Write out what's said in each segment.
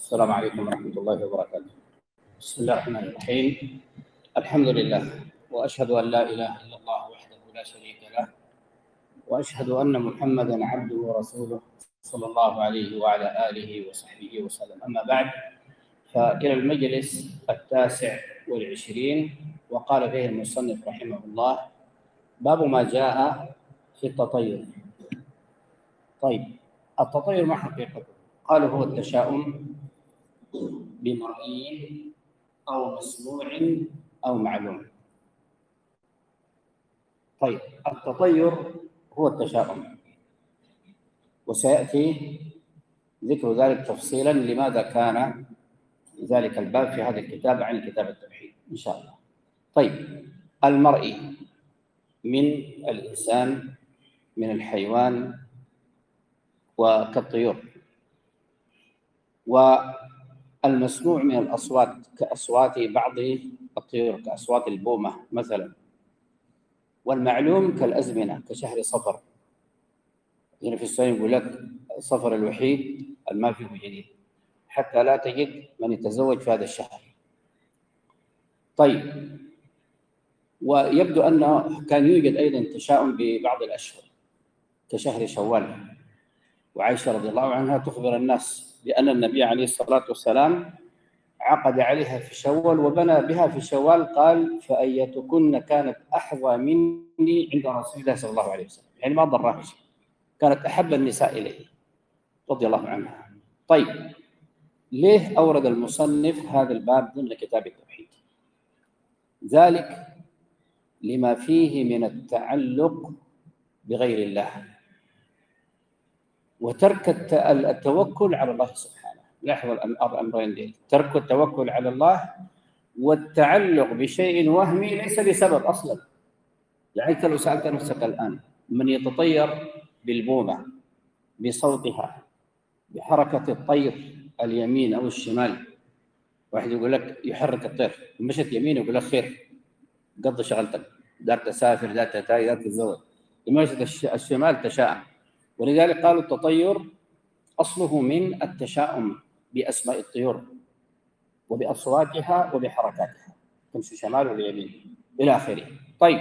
السلام عليكم ورحمة الله وبركاته. بسم الله الرحمن الرحيم. الحمد لله، وأشهد أن لا إله إلا الله وحده لا شريك له، وأشهد أن محمدًا عبده ورسوله صلى الله عليه وعلى آله وصحبه وسلم. أما بعد، فإلى المجلس 29، وقال فيه المصنف رحمه الله: باب ما جاء في التطير. طيب، التطير ما حقيقته؟ قالوا هو التشاؤم بمرئي أو مسموع أو معلوم. طيب، التطير هو التشاؤم، وسيأتي ذكر ذلك تفصيلا لماذا كان ذلك الباب في هذا الكتاب عن كتاب التوحيد إن شاء الله. طيب، المرئي من الإنسان، من الحيوان، وكالطيور، والمسموع من الأصوات كأصوات بعض الطيور كأصوات البومة مثلا، والمعلوم كالأزمنة كشهر صفر. يعني في الصين يقول لك صفر الوحيد ما فيه جديد، حتى لا تجد من يتزوج في هذا الشهر. طيب، ويبدو أنه كان يوجد أيضا تشاؤم ببعض الأشهر كشهر شوال، وعائشة رضي الله عنها تخبر الناس بأن النبي عليه الصلاة والسلام عقد عليها في شوال وبنى بها في شوال، قال: فأيتكن كانت أحظى مني عند رسول الله صلى الله عليه وسلم، يعني ما ضرها شيء، كانت أحب النساء إليه رضي الله عنها. طيب، ليه أورد المصنف هذا الباب ضمن كتاب التوحيد؟ ذلك لما فيه من التعلق بغير الله وترك التوكل على الله سبحانه. لاحظوا الأمرين دي: ترك التوكل على الله والتعلق بشيء وهمي ليس بسبب أصلا. يعني أنت لو سألت نفسك الآن: من يتطير بالبومة بصوتها بحركة الطير اليمين أو الشمال؟ واحد يقول لك يحرك الطير، مشت يمين يقول لك خير، قضي شغلتك، دار تسافر، دار تتاي، دار تتزوج. مشت الشمال تشاءم. ولذلك قالوا التطير أصله من التشاؤم بأسماء الطيور وبأصواتها وبحركاتها، تمشي شمال واليمين إلى آخره. طيب،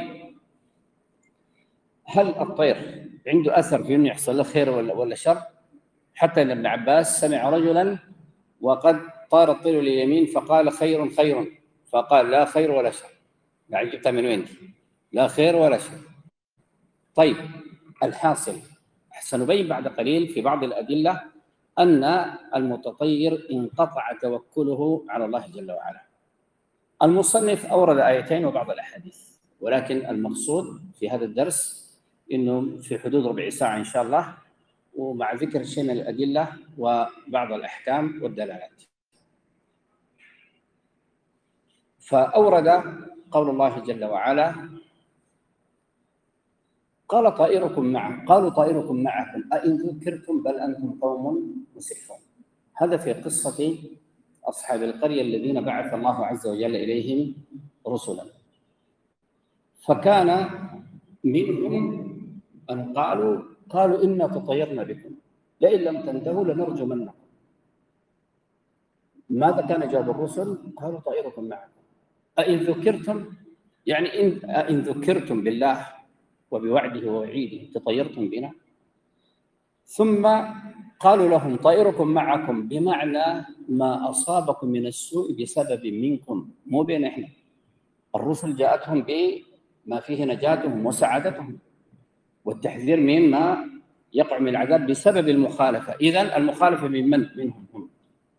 هل الطير عنده أثر في أنه يحصل له خير ولا شر؟ حتى أن ابن عباس سمع رجلا وقد طار الطير لليمين فقال: خير خير، فقال: لا خير ولا شر. يعني جبتها من وين؟ لا خير ولا شر. طيب، الحاصل سنبين بعد قليل في بعض الأدلة أن المتطير انقطع توكله على الله جل وعلا. المصنف أورد آيتين وبعض الأحاديث، ولكن المقصود في هذا الدرس إنه في حدود ربع ساعة إن شاء الله، ومع ذكر شيء من الأدلة وبعض الأحكام والدلالات. فأورد قول الله جل وعلا: قال طائركم معكم، قالوا طائركم معكم أئن ذكرتم بل أنتم قوم مسرفون. هذا في قصة أصحاب القرية الذين بعث الله عز وجل إليهم رسلا، فكان منهم أن قالوا إنا تطيرنا بكم لئن لم تنتهوا لنرجمنكم. ماذا كان جواب الرسل؟ قالوا طائركم معكم أئن ذكرتم، يعني إن ذكرتم بالله وبوعده ووعيده تطيرتم بنا. ثم قالوا لهم طائركم معكم بمعنى ما أصابكم من السوء بسبب منكم، مو بين إحنا. الرسل جاءتهم بما فيه نجاتهم وسعادتهم والتحذير مما يقع من العذاب بسبب المخالفة. إذن المخالفة منهم هم.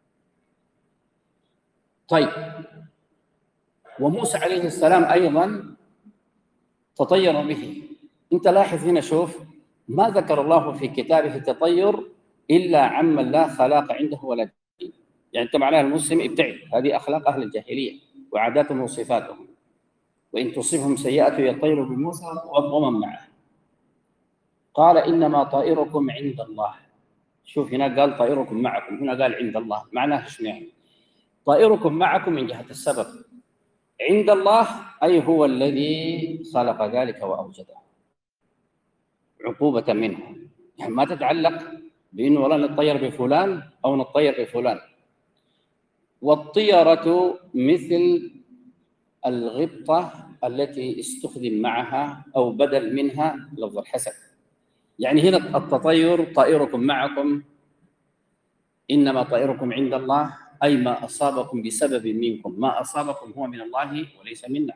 طيب، وموسى عليه السلام أيضا تطير به. أنت لاحظ هنا، شوف ما ذكر الله في كتابه التطير إلا عمن لا خلاق عنده ولا دين. يعني أنت معناها المسلم ابتعد، هذه أخلاق أهل الجاهلية وعاداتهم وصفاتهم. وإن تصبهم سيئة يطيروا بموسى ومن معه. قال: إنما طائركم عند الله. شوف، هنا قال طائركم معكم، هنا قال عند الله. معناه ايش يعني؟ طائركم معكم من جهة السبب، عند الله أي هو الذي خلق ذلك وأوجده عقوبة منه. يعني ما تتعلق بأنه والله نتطير بفلان أو نتطير بفلان، والطيرة مثل الغبطة التي استخدم معها أو بدل منها لفظ الحسد. يعني هنا التطير طائركم معكم، إنما طائركم عند الله، أي ما أصابكم بسبب منكم، ما أصابكم هو من الله وليس منا.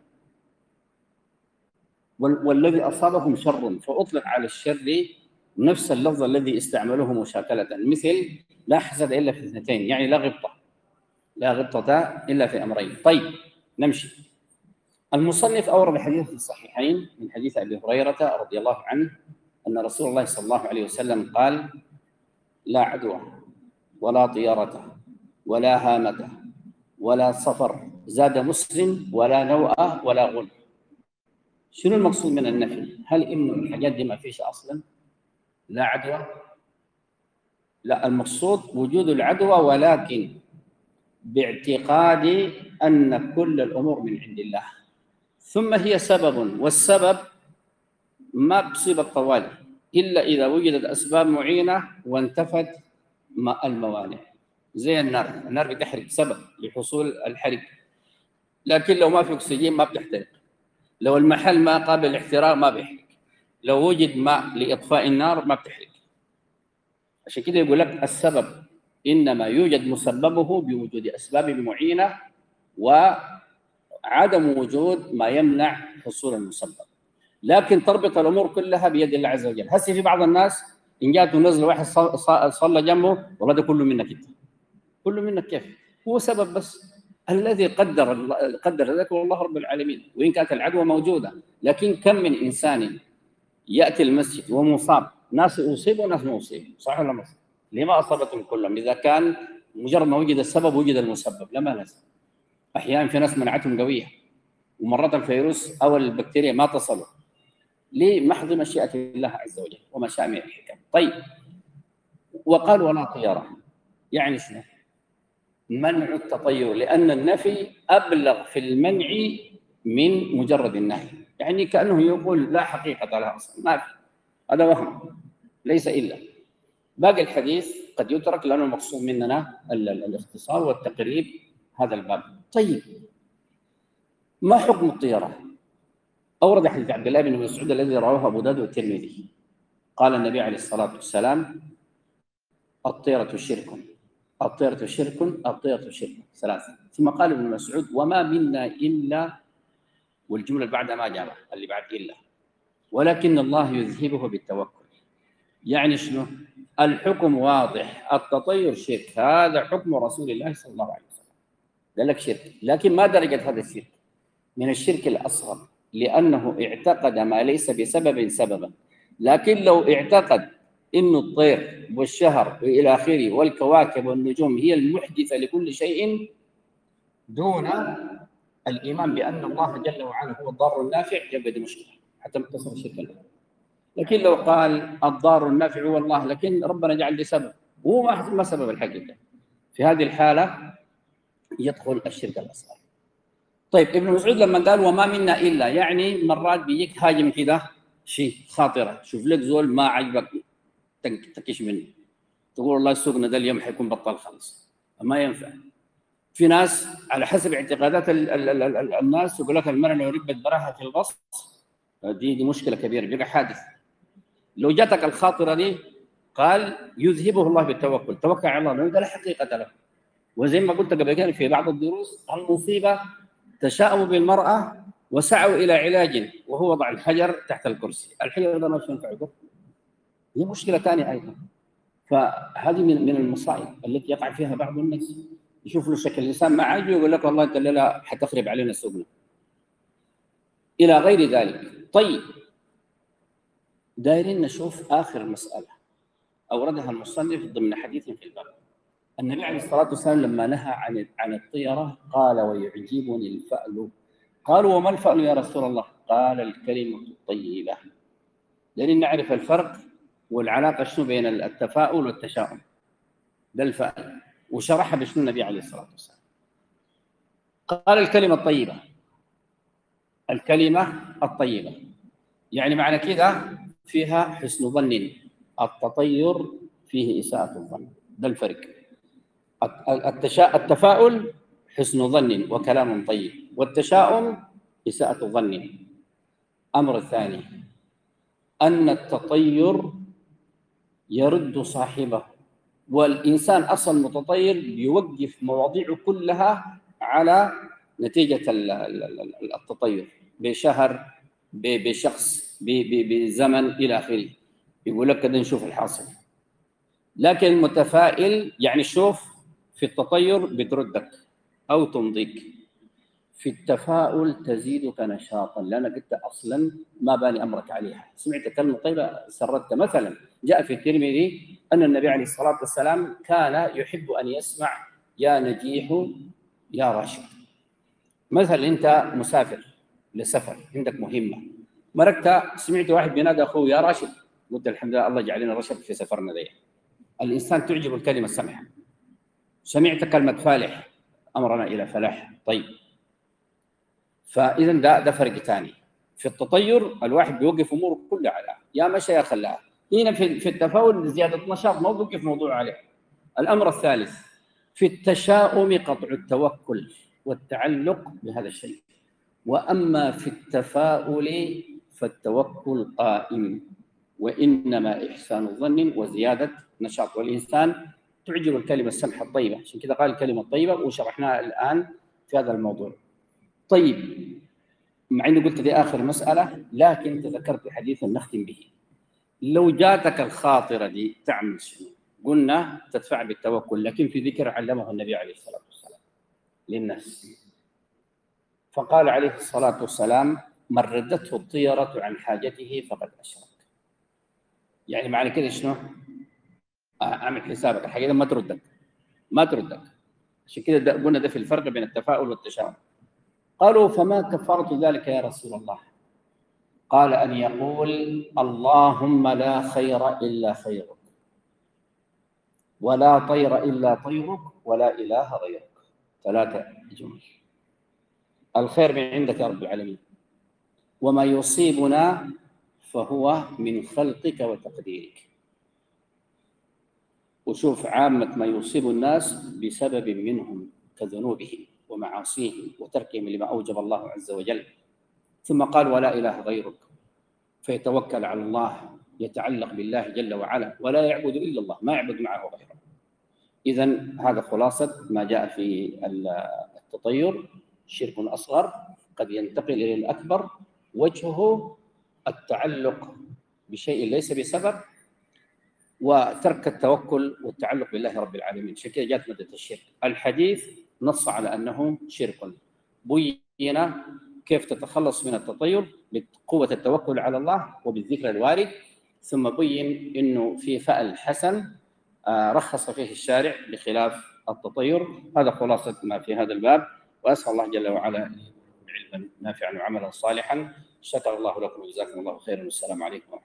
والذي أصابهم شر، فأطلق على الشر نفس اللفظ الذي استعملوه مشاكلة، مثل لا حسد إلا في اثنتين، يعني لا غبطة، لا غبطة إلا في أمرين. طيب نمشي. المصنف أورد حديث في الصحيحين من حديث أبي هريرة رضي الله عنه أن رسول الله صلى الله عليه وسلم قال: لا عدوى ولا طيرة ولا هامة ولا صفر، زاد مسلم، ولا نوء ولا غل. شنو المقصود من النفي؟ هل إنه الحاجات دي ما فيش أصلا؟ لا عدوى؟ لا، المقصود وجود العدوى، ولكن باعتقاد أن كل الأمور من عند الله، ثم هي سبب، والسبب ما بصيب الطوالي إلا إذا وجدت أسباب معينة وانتفت الموانع. زي النار بتحرق، سبب لحصول الحرق، لكن لو ما في أكسجين ما بتحترق، لو المحل ما قابل للاحتراق ما بيحرق، لو وجد ماء لإطفاء النار ما بتحرق. عشان كده يقول لك السبب إنما يوجد مسببه بوجود أسباب معينة وعدم وجود ما يمنع حصول المسبب. لكن تربط الأمور كلها بيد الله عز وجل. هسه في بعض الناس إن جاءت ونزل واحد صلى جنبه، والله ده كله منك أنت، كله منك. كيف؟ هو سبب بس، الذي قدر ذلك هو الله رب العالمين. وإن كانت العدوى موجودة، لكن كم من إنسان يأتي المسجد ومصاب، ناس أصيب وناس ما أصيب، صح ولا لا؟ لما أصابتهم كلهم؟ إذا كان مجرد ما وجد السبب وجد المسبب، لما نزل. أحيانا في ناس مناعتهم قوية، ومرات الفيروس أو البكتيريا ما تصلوا، لمحض مشيئة الله عز وجل وما شاء من الحكم. طيب، وقال ولا طيرة، يعني شنو؟ منع التطير، لأن النفي أبلغ في المنع من مجرد النهي. يعني كأنه يقول لا حقيقة لها أصلا، ما في، هذا وهم ليس إلا. باقي الحديث قد يترك لأنه المقصود مننا الاختصار والتقريب هذا الباب. طيب، ما حكم الطيرة؟ أورد حديث عبد الله بن مسعود الذي رواه أبو داود والترمذي، قال النبي عليه الصلاة والسلام: الطيرة شرك، الطيرة شرك، الطيرة شرك، ثلاثة. ثم قال ابن مسعود: وما منا إلا، والجملة بعد ما جاء اللي بعد إلا، ولكن الله يذهبه بالتوكل. يعني شنو؟ الحكم واضح، التطير شرك، هذا حكم رسول الله صلى الله عليه وسلم، قال لك شرك. لكن ما درجة هذا الشرك؟ من الشرك الأصغر، لأنه اعتقد ما ليس بسبب سببا. لكن لو اعتقد إنه الطير والشهر وإلى آخره والكواكب والنجوم هي المحدثة لكل شيء، دون الإيمان بأن الله جل وعلا هو الضار النافع، يبقى دي مشكلة حتى متصل الشرك الأول. لكن لو قال الضار النافع هو الله، لكن ربنا جعل لي سبب وهو ما سبب الحقيقة، في هذه الحالة يدخل الشرك الأصغر. طيب، ابن مسعود لما قال وما منا إلا، يعني مرات بيجيك هاجم كده شيء خاطرة، شوف لك زول ما عجبك تكش منه، تقول والله سوقنا ده اليوم حيكون بطال خالص، ما ينفع. في ناس على حسب اعتقادات الناس يقول لك المرأة لو ركبت براها في الغصب دي مشكلة كبيرة، بيبقى حادث. لو جاتك الخاطرة دي، قال يذهبه الله بالتوكل، توكل على الله، لأنه ده لا حقيقة له. وزي ما قلت قبل كده في بعض الدروس، المصيبة تشاءموا بالمرأة وسعوا إلى علاج، وهو وضع الحجر تحت الكرسي. الحجر ده ما ينفع، هي مشكلة ثانية أيضا. فهذه من المصائب التي يقع فيها بعض الناس، يشوف له شكل الإنسان ما عاجبه يقول لك والله أنت لا حتخرب علينا سوقنا، إلى غير ذلك. طيب، دايرين نشوف آخر مسألة أوردها المصنف ضمن حديث في الباب. النبي عليه الصلاة والسلام لما نهى عن الطيرة قال: ويعجبني الفأل. قالوا: وما الفأل يا رسول الله؟ قال: الكلمة الطيبة. لأن نعرف الفرق والعلاقة شنو بين التفاؤل والتشاؤم، ده الفأل، وشرحها بشنو النبي عليه الصلاة والسلام. قال: الكلمة الطيبة، الكلمة الطيبة، يعني معنى كده فيها حسن ظن، التطير فيه إساءة الظن، ده الفرق. التفاؤل حسن ظن وكلام طيب، والتشاؤم إساءة ظن. أمر الثاني أن التطير يرد صاحبه، والإنسان أصلا متطير بيوقف مواضيعه كلها على نتيجة التطير، بشهر، بشخص، بزمن إلى آخره. يقول لك كده نشوف الحاصل. لكن المتفائل يعني شوف، في التطير بتردك أو تمضيك، في التفاؤل تزيدك نشاطا لأنك أنت أصلا ما باني أمرك عليها. سمعت كلمة طيبة سردك. مثلا جاء في الترمذي أن النبي عليه الصلاة والسلام كان يحب أن يسمع يا نجيح يا راشد. مثلا أنت مسافر لسفر، عندك مهمة، مركت سمعت واحد بينادى أخوه يا راشد، قلت الحمد لله الله جعلنا رشد في سفرنا ذي. الإنسان تعجب الكلمة السمحة. سمعت كلمة فالح، أمرنا إلى فلاح. طيب، فإذا ده فرق ثاني. في التطير الواحد بيوقف أموره كلها على يا مشى يا خلاها. هنا في التفاؤل زيادة نشاط، ما بيوقف موضوع عليه. الأمر الثالث في التشاؤم قطع التوكل والتعلق بهذا الشيء. وأما في التفاؤل فالتوكل قائم، وإنما إحسان الظن وزيادة نشاط. والإنسان تعجب الكلمة السمحة الطيبة، عشان كذا قال الكلمة الطيبة وشرحناها الآن في هذا الموضوع. طيب، مع اني قلت دي اخر مساله، لكن تذكرت حديثا نختم به. لو جاتك الخاطره دي تعمل شنو؟ قلنا تدفع بالتوكل، لكن في ذكر علمه النبي عليه الصلاه والسلام للناس، فقال عليه الصلاه والسلام: من ردته الطيره عن حاجته فقد اشرك. يعني معنى كده شنو؟ اعمل حسابك الحاجه ما تردك، ما تردك. عشان كده قلنا ده في الفرق بين التفاؤل والتشاؤم. قالوا: فما كفاره ذلك يا رسول الله؟ قال: أن يقول اللهم لا خير إلا خيرك، ولا طير إلا طيرك، ولا إله غيرك. 3 جمل. الخير من عندك يا رب العالمين، وما يصيبنا فهو من خلقك وتقديرك. وشوف عامة ما يصيب الناس بسبب منهم كذنوبهم ومعاصيهم وتركهم لما أوجب الله عز وجل. ثم قال: ولا إله غيرك، فيتوكل على الله، يتعلق بالله جل وعلا، ولا يعبد إلا الله، ما يعبد معه غيره. إذن هذا خلاصة ما جاء في التطير. شرك أصغر قد ينتقل إلى الأكبر، وجهه التعلق بشيء ليس بسبب، وترك التوكل والتعلق بالله رب العالمين. عشان كده جاءت مادة الشرك. الحديث نص على أنه شرك، بين كيف تتخلص من التطير بقوة التوكل على الله وبالذكر الوارد، ثم بين أنه في فعل حسن رخص فيه الشارع بخلاف التطير. هذا خلاصة ما في هذا الباب، وأسأل الله جل وعلا علما نافعا وعملا صالحا. شكر الله لكم وجزاكم الله خيرا، والسلام عليكم.